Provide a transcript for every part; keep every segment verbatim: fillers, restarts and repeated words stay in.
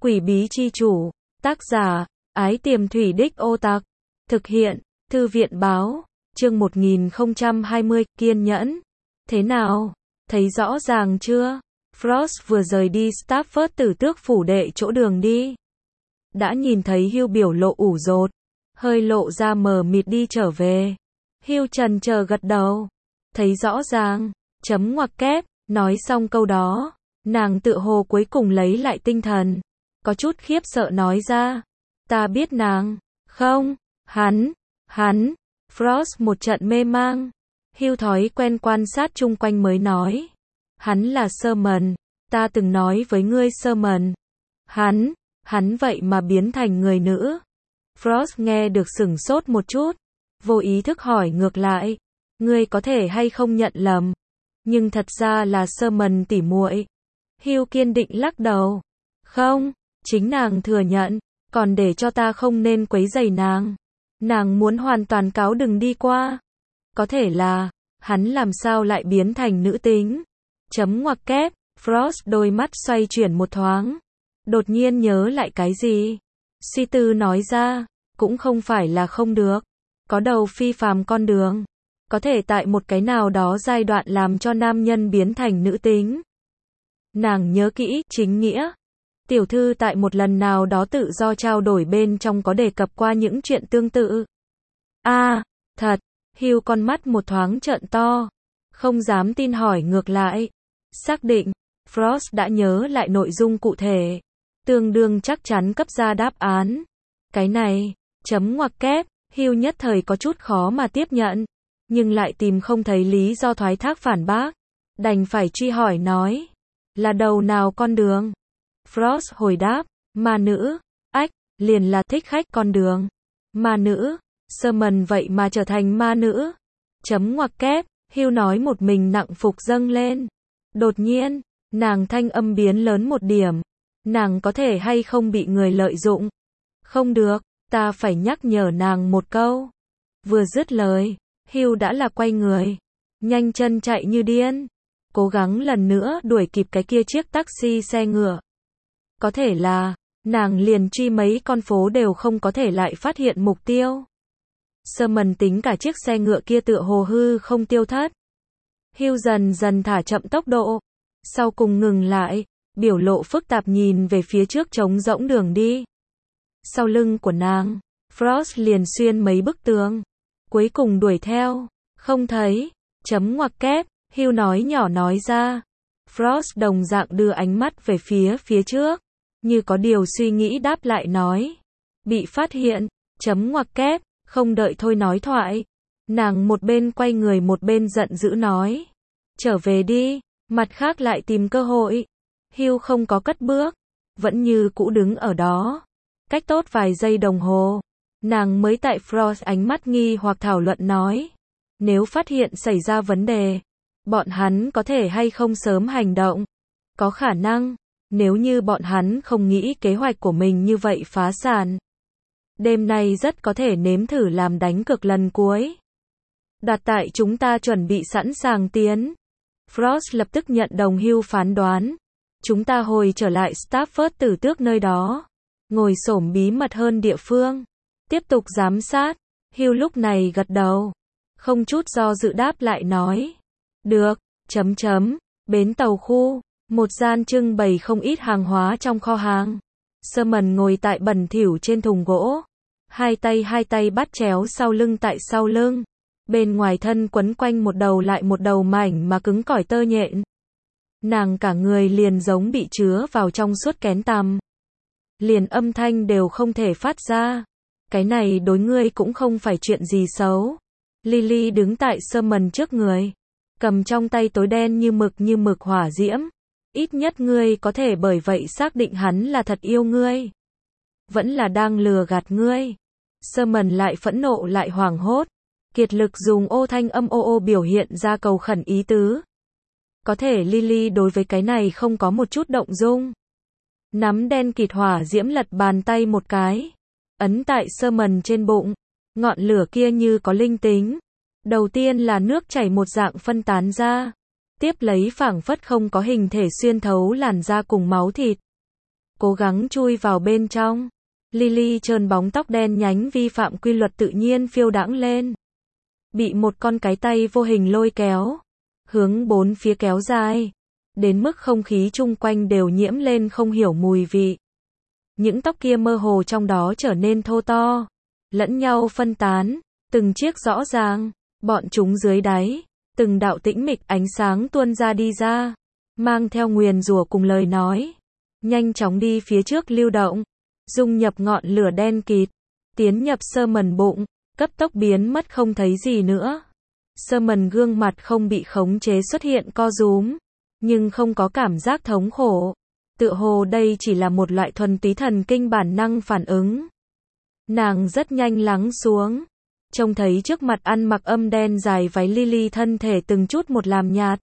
Quỷ bí chi chủ, tác giả, Ái Tiềm Thủy Đích Ô Tặc, thực hiện, Thư viện báo, chương một nghìn không trăm hai mươi, kiên nhẫn. Thế nào? Thấy rõ ràng chưa? Frost vừa rời đi Stafford Tử Tước phủ đệ chỗ đường đi. Đã nhìn thấy Hugh biểu lộ ủ rột, hơi lộ ra mờ mịt đi trở về. Hugh trần chờ gật đầu. Thấy rõ ràng, chấm ngoặc kép, nói xong câu đó, nàng tựa hồ cuối cùng lấy lại tinh thần. Có chút khiếp sợ nói ra. Ta biết nàng. Không, hắn, hắn. Frost một trận mê mang. Hugh thói quen quan sát chung quanh mới nói. Hắn là Sermon. Ta từng nói với ngươi Sermon. Hắn, hắn vậy mà biến thành người nữ. Frost nghe được sửng sốt một chút. Vô ý thức hỏi ngược lại. Ngươi có thể hay không nhận lầm. Nhưng thật ra là Sermon tỉ muội. Hugh kiên định lắc đầu. Không, chính nàng thừa nhận. Còn để cho ta không nên quấy rầy nàng. Nàng muốn hoàn toàn cáo đừng đi qua. Có thể là, hắn làm sao lại biến thành nữ tính. Chấm ngoặc kép, Frost đôi mắt xoay chuyển một thoáng. Đột nhiên nhớ lại cái gì. Suy tư nói ra, cũng không phải là không được. Có đầu phi phàm con đường. Có thể tại một cái nào đó giai đoạn làm cho nam nhân biến thành nữ tính. Nàng nhớ kỹ, chính nghĩa. Tiểu thư tại một lần nào đó tự do trao đổi bên trong có đề cập qua những chuyện tương tự. A, à, thật. Hugh con mắt một thoáng trợn to. Không dám tin hỏi ngược lại. Xác định, Frost đã nhớ lại nội dung cụ thể. Tương đương chắc chắn cấp ra đáp án. Cái này, chấm ngoặc kép, Hugh nhất thời có chút khó mà tiếp nhận. Nhưng lại tìm không thấy lý do thoái thác phản bác. Đành phải truy hỏi nói. Là đầu nào con đường? Frost hồi đáp. Ma nữ. Ách, liền là thích khách con đường. Ma nữ. Sermon vậy mà trở thành ma nữ. Chấm ngoặc kép, Hugh nói một mình nặng phục dâng lên. Đột nhiên, nàng thanh âm biến lớn một điểm. Nàng có thể hay không bị người lợi dụng? Không được, ta phải nhắc nhở nàng một câu. Vừa dứt lời, Hugh đã là quay người. Nhanh chân chạy như điên. Cố gắng lần nữa đuổi kịp cái kia chiếc taxi xe ngựa. Có thể là, nàng liền truy mấy con phố đều không có thể lại phát hiện mục tiêu. Sermon tính cả chiếc xe ngựa kia tựa hồ hư không tiêu thất. Hugh dần dần thả chậm tốc độ. Sau cùng ngừng lại, biểu lộ phức tạp nhìn về phía trước trống rỗng đường đi. Sau lưng của nàng, Frost liền xuyên mấy bức tường. Cuối cùng đuổi theo. Không thấy. Chấm ngoặc kép, Hugh nói nhỏ nói ra. Frost đồng dạng đưa ánh mắt về phía phía trước. Như có điều suy nghĩ đáp lại nói. Bị phát hiện. Chấm ngoặc kép. Không đợi thôi nói thoại. Nàng một bên quay người một bên giận dữ nói. Trở về đi. Mặt khác lại tìm cơ hội. Hugh không có cất bước. Vẫn như cũ đứng ở đó. Cách tốt vài giây đồng hồ. Nàng mới tại Frost ánh mắt nghi hoặc thảo luận nói. Nếu phát hiện xảy ra vấn đề. Bọn hắn có thể hay không sớm hành động. Có khả năng. Nếu như bọn hắn không nghĩ kế hoạch của mình như vậy phá sản. Đêm nay rất có thể nếm thử làm đánh cược lần cuối. Đặt tại chúng ta chuẩn bị sẵn sàng tiến. Frost lập tức nhận đồng Hugh phán đoán. Chúng ta hồi trở lại Stafford Tử Tước nơi đó. Ngồi xổm bí mật hơn địa phương. Tiếp tục giám sát. Hugh lúc này gật đầu. Không chút do dự đáp lại nói. Được, chấm chấm. Bến tàu khu. Một gian trưng bày không ít hàng hóa trong kho hàng. Sermon ngồi tại bẩn thỉu trên thùng gỗ. Hai tay hai tay bắt chéo sau lưng tại sau lưng. Bên ngoài thân quấn quanh một đầu lại một đầu mảnh mà cứng cỏi tơ nhện. Nàng cả người liền giống bị chứa vào trong suốt kén tằm. Liền âm thanh đều không thể phát ra. Cái này đối ngươi cũng không phải chuyện gì xấu. Lily đứng tại Sermon trước người. Cầm trong tay tối đen như mực như mực hỏa diễm. Ít nhất ngươi có thể bởi vậy xác định hắn là thật yêu ngươi. Vẫn là đang lừa gạt ngươi. Sermon lại phẫn nộ lại hoảng hốt. Kiệt lực dùng ô thanh âm ô ô biểu hiện ra cầu khẩn ý tứ. Có thể Lily đối với cái này không có một chút động dung. Nắm đen kịt hỏa diễm lật bàn tay một cái. Ấn tại Sermon trên bụng. Ngọn lửa kia như có linh tính. Đầu tiên là nước chảy một dạng phân tán ra. Tiếp lấy phảng phất không có hình thể xuyên thấu làn da cùng máu thịt. cố gắng chui vào bên trong. Lily trơn bóng tóc đen nhánh vi phạm quy luật tự nhiên phiêu đãng lên. Bị một con cái tay vô hình lôi kéo, hướng bốn phía kéo dài, đến mức không khí chung quanh đều nhiễm lên không hiểu mùi vị. Những tóc kia mơ hồ trong đó trở nên thô to, lẫn nhau phân tán, từng chiếc rõ ràng, bọn chúng dưới đáy, từng đạo tĩnh mịch ánh sáng tuôn ra đi ra, mang theo nguyền rủa cùng lời nói, nhanh chóng đi phía trước lưu động, dung nhập ngọn lửa đen kịt, tiến nhập Sherman bụng, cấp tốc biến mất không thấy gì nữa. Sherman gương mặt không bị khống chế xuất hiện co rúm, nhưng không có cảm giác thống khổ. Tựa hồ đây chỉ là một loại thuần túy thần kinh bản năng phản ứng. Nàng rất nhanh lắng xuống, trông thấy trước mặt ăn mặc âm đen dài váy Lily thân thể từng chút một làm nhạt,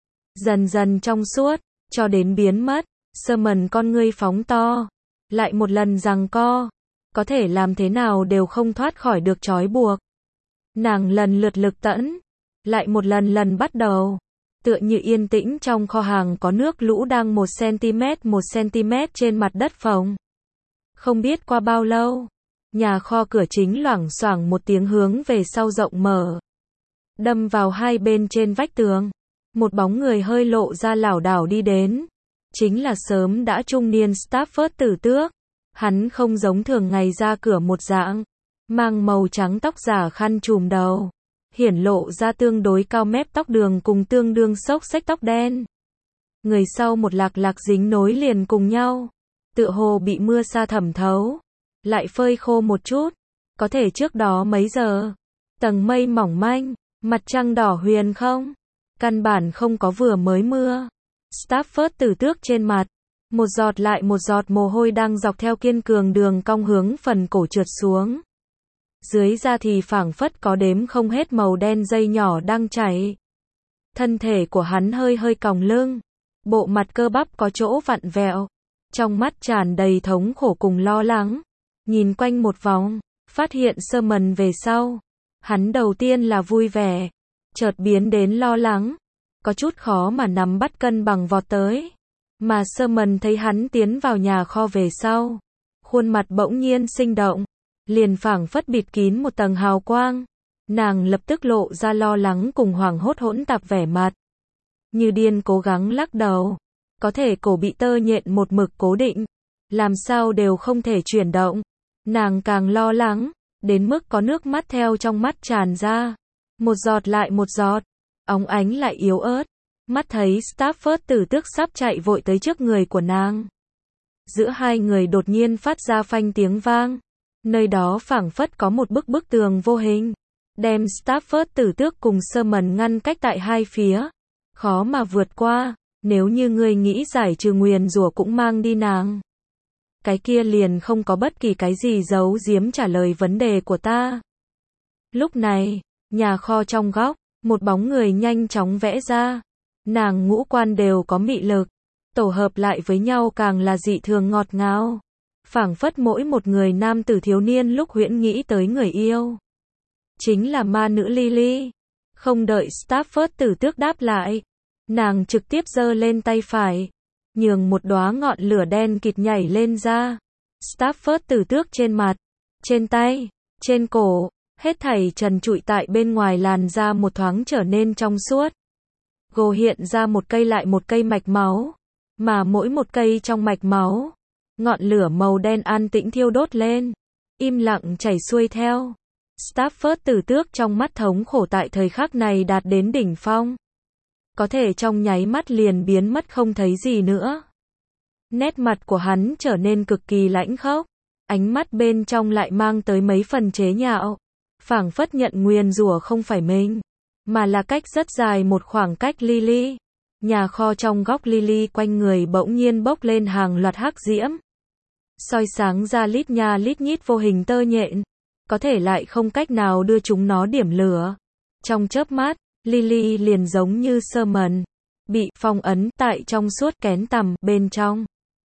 dần dần trong suốt, cho đến biến mất. Sherman con ngươi phóng to, lại một lần giằng co, có thể làm thế nào đều không thoát khỏi được trói buộc. Nàng lần lượt lực tẫn, lại một lần lần bắt đầu, tựa như yên tĩnh trong kho hàng có nước lũ đang một xăng-ti-mét một xăng-ti-mét trên mặt đất phồng. Không biết qua bao lâu, nhà kho cửa chính loảng xoảng một tiếng hướng về sau rộng mở, đâm vào hai bên trên vách tường. Một bóng người hơi lộ ra lảo đảo đi đến, chính là sớm đã trung niên Stafford Tử Tước. Hắn không giống thường ngày ra cửa một dạng, mang màu trắng tóc giả khăn trùm đầu, hiển lộ ra tương đối cao mép tóc đường cùng tương đương xốc xếch tóc đen. Người sau một lạc lạc dính nối liền cùng nhau, tựa hồ bị mưa sa thẩm thấu, lại phơi khô một chút, có thể trước đó mấy giờ, tầng mây mỏng manh, mặt trăng đỏ huyền không, căn bản không có vừa mới mưa. Stafford Tử Tước trên mặt, một giọt lại một giọt mồ hôi đang dọc theo kiên cường đường cong hướng phần cổ trượt xuống. Dưới da thì phảng phất có đếm không hết màu đen dây nhỏ đang chảy. Thân thể của hắn hơi hơi còng lưng, bộ mặt cơ bắp có chỗ vặn vẹo, trong mắt tràn đầy thống khổ cùng lo lắng. Nhìn quanh một vòng, phát hiện Sherman về sau, hắn đầu tiên là vui vẻ, chợt biến đến lo lắng, có chút khó mà nắm bắt cân bằng vọt tới. Mà Sherman thấy hắn tiến vào nhà kho về sau, khuôn mặt bỗng nhiên sinh động, liền phảng phất bịt kín một tầng hào quang. Nàng lập tức lộ ra lo lắng cùng hoảng hốt hỗn tạp vẻ mặt, như điên cố gắng lắc đầu, có thể cổ bị tơ nhện một mực cố định, làm sao đều không thể chuyển động. Nàng càng lo lắng, đến mức có nước mắt theo trong mắt tràn ra, một giọt lại một giọt, óng ánh lại yếu ớt. Mắt thấy Stafford Tử Tước sắp chạy vội tới trước người của nàng. Giữa hai người đột nhiên phát ra phanh tiếng vang. Nơi đó phảng phất có một bức bức tường vô hình, đem Stafford Tử Tước cùng Sherman ngăn cách tại hai phía. Khó mà vượt qua, nếu như ngươi nghĩ giải trừ nguyền rủa cũng mang đi nàng. Cái kia liền không có bất kỳ cái gì giấu giếm trả lời vấn đề của ta. Lúc này, nhà kho trong góc, một bóng người nhanh chóng vẽ ra. Nàng ngũ quan đều có mị lực, tổ hợp lại với nhau càng là dị thường ngọt ngào. Phảng phất mỗi một người nam tử thiếu niên lúc huyễn nghĩ tới người yêu. Chính là ma nữ Lily. Không đợi Stafford Tử Tước đáp lại, nàng trực tiếp giơ lên tay phải, nhường một đóa ngọn lửa đen kịt nhảy lên ra. Stafford Tử Tước trên mặt, trên tay, trên cổ, hết thảy trần trụi tại bên ngoài làn da một thoáng trở nên trong suốt. Gồ hiện ra một cây lại một cây mạch máu, mà mỗi một cây trong mạch máu, ngọn lửa màu đen an tĩnh thiêu đốt lên, im lặng chảy xuôi theo. Stafford Tử Tước trong mắt thống khổ tại thời khắc này đạt đến đỉnh phong, có thể trong nháy mắt liền biến mất không thấy gì nữa. Nét mặt của hắn trở nên cực kỳ lãnh khốc, ánh mắt bên trong lại mang tới mấy phần chế nhạo, phảng phất nhận nguyền rủa không phải mình, mà là cách rất dài một khoảng cách Lily. Nhà kho trong góc Lily quanh người bỗng nhiên bốc lên hàng loạt hắc diễm, soi sáng ra lít nha lít nhít vô hình tơ nhện, có thể lại không cách nào đưa chúng nó điểm lửa. Trong chớp mắt, Lily liền giống như Sherman, bị phong ấn tại trong suốt kén tằm bên trong,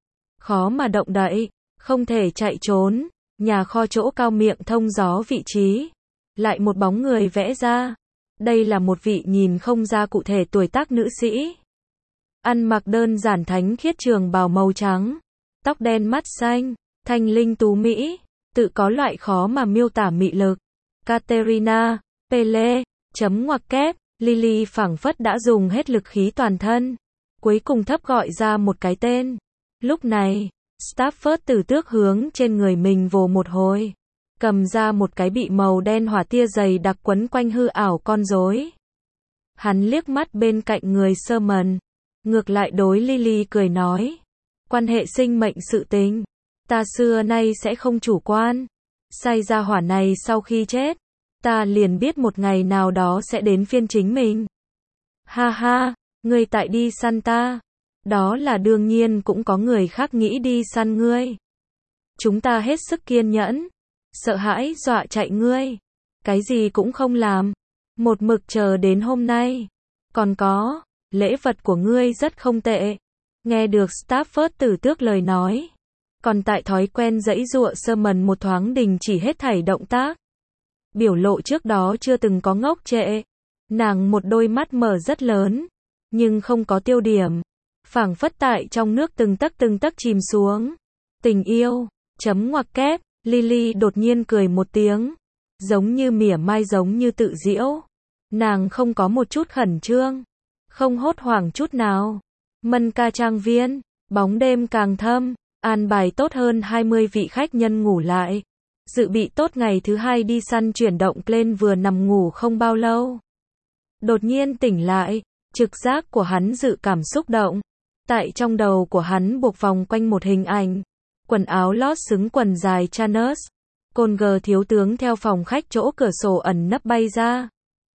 khó mà động đậy, không thể chạy trốn. Nhà kho chỗ cao miệng thông gió vị trí, lại một bóng người vẽ ra. Đây là một vị nhìn không ra cụ thể tuổi tác nữ sĩ, ăn mặc đơn giản thánh khiết trường bào màu trắng, tóc đen mắt xanh, thanh linh tú mỹ, tự có loại khó mà miêu tả mị lực. Katerina, Pele, chấm ngoặc kép, Lily phảng phất đã dùng hết lực khí toàn thân. Cuối cùng thấp gọi ra một cái tên. Lúc này, Stafford tử tước hướng trên người mình vồ một hồi. Cầm ra một cái bị màu đen hỏa tia dày đặc quấn quanh hư ảo con rối. Hắn liếc mắt bên cạnh người Sherman. Ngược lại đối Lily cười nói. Quan hệ sinh mệnh sự tình. Ta xưa nay sẽ không chủ quan. Sai ra hỏa này sau khi chết. Ta liền biết một ngày nào đó sẽ đến phiên chính mình. Ha ha, ngươi tại đi săn ta. Đó là đương nhiên cũng có người khác nghĩ đi săn ngươi. Chúng ta hết sức kiên nhẫn. Sợ hãi dọa chạy ngươi. Cái gì cũng không làm. Một mực chờ đến hôm nay. Còn có, lễ vật của ngươi rất không tệ. Nghe được Stafford tử tước lời nói. Còn tại thói quen giãy giụa Sherman một thoáng đình chỉ hết thảy động tác. Biểu lộ trước đó chưa từng có ngốc trệ. Nàng một đôi mắt mở rất lớn. Nhưng không có tiêu điểm. Phảng phất tại trong nước từng tấc từng tấc chìm xuống. Tình yêu, chấm ngoặc kép, Lily đột nhiên cười một tiếng. Giống như mỉa mai giống như tự giễu. Nàng không có một chút khẩn trương. Không hốt hoảng chút nào. Mân ca trang viên, bóng đêm càng thâm. An bài tốt hơn hai mươi vị khách nhân ngủ lại. Dự bị tốt ngày thứ hai đi săn chuyển động lên vừa nằm ngủ không bao lâu. Đột nhiên tỉnh lại, trực giác của hắn dự cảm xúc động. Tại trong đầu của hắn buộc vòng quanh một hình ảnh. Quần áo lót xứng quần dài Chanus. Conger thiếu tướng theo phòng khách chỗ cửa sổ ẩn nấp bay ra.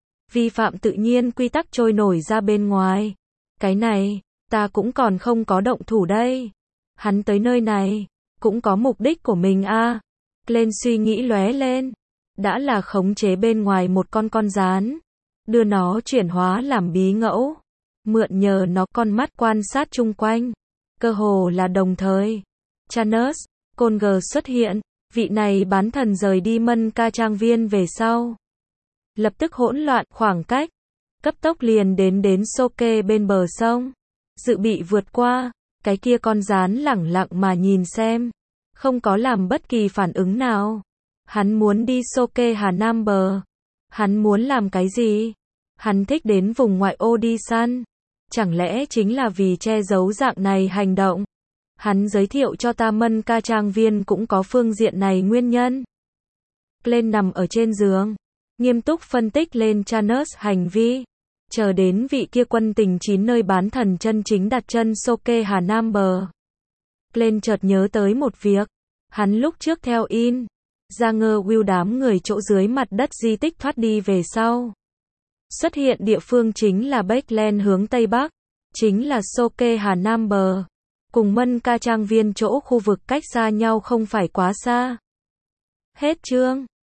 Vi phạm tự nhiên quy tắc trôi nổi ra bên ngoài. Cái này, ta cũng còn không có động thủ đây. Hắn tới nơi này, cũng có mục đích của mình a. À. Lên suy nghĩ lóe lên. Đã là khống chế bên ngoài một con con gián. Đưa nó chuyển hóa làm bí ngẫu. Mượn nhờ nó con mắt quan sát chung quanh. Cơ hồ là đồng thời. Chanus, Conger xuất hiện. Vị này bán thần rời đi Mân ca trang viên về sau. Lập tức hỗn loạn khoảng cách. Cấp tốc liền đến đến Soke bên bờ sông. Dự bị vượt qua. Cái kia con gián lẳng lặng mà nhìn xem. Không có làm bất kỳ phản ứng nào. Hắn muốn đi Soke Hà Nam bờ. Hắn muốn làm cái gì? Hắn thích đến vùng ngoại ô đi săn. Chẳng lẽ chính là vì che giấu dạng này hành động? Hắn giới thiệu cho ta Mân ca trang viên cũng có phương diện này nguyên nhân. Lên nằm ở trên giường. Nghiêm túc phân tích lên Chanus hành vi. Chờ đến vị kia quân tình chín nơi bán thần chân chính đặt chân Soke Hà Nam bờ. Lên chợt nhớ tới một việc. Hắn lúc trước theo in. Ra ngơ Will đám người chỗ dưới mặt đất di tích thoát đi về sau. Xuất hiện địa phương chính là Backland hướng Tây Bắc. Chính là Soke Hà Nam bờ. Cùng Mân ca trang viên chỗ khu vực cách xa nhau không phải quá xa. Hết chương.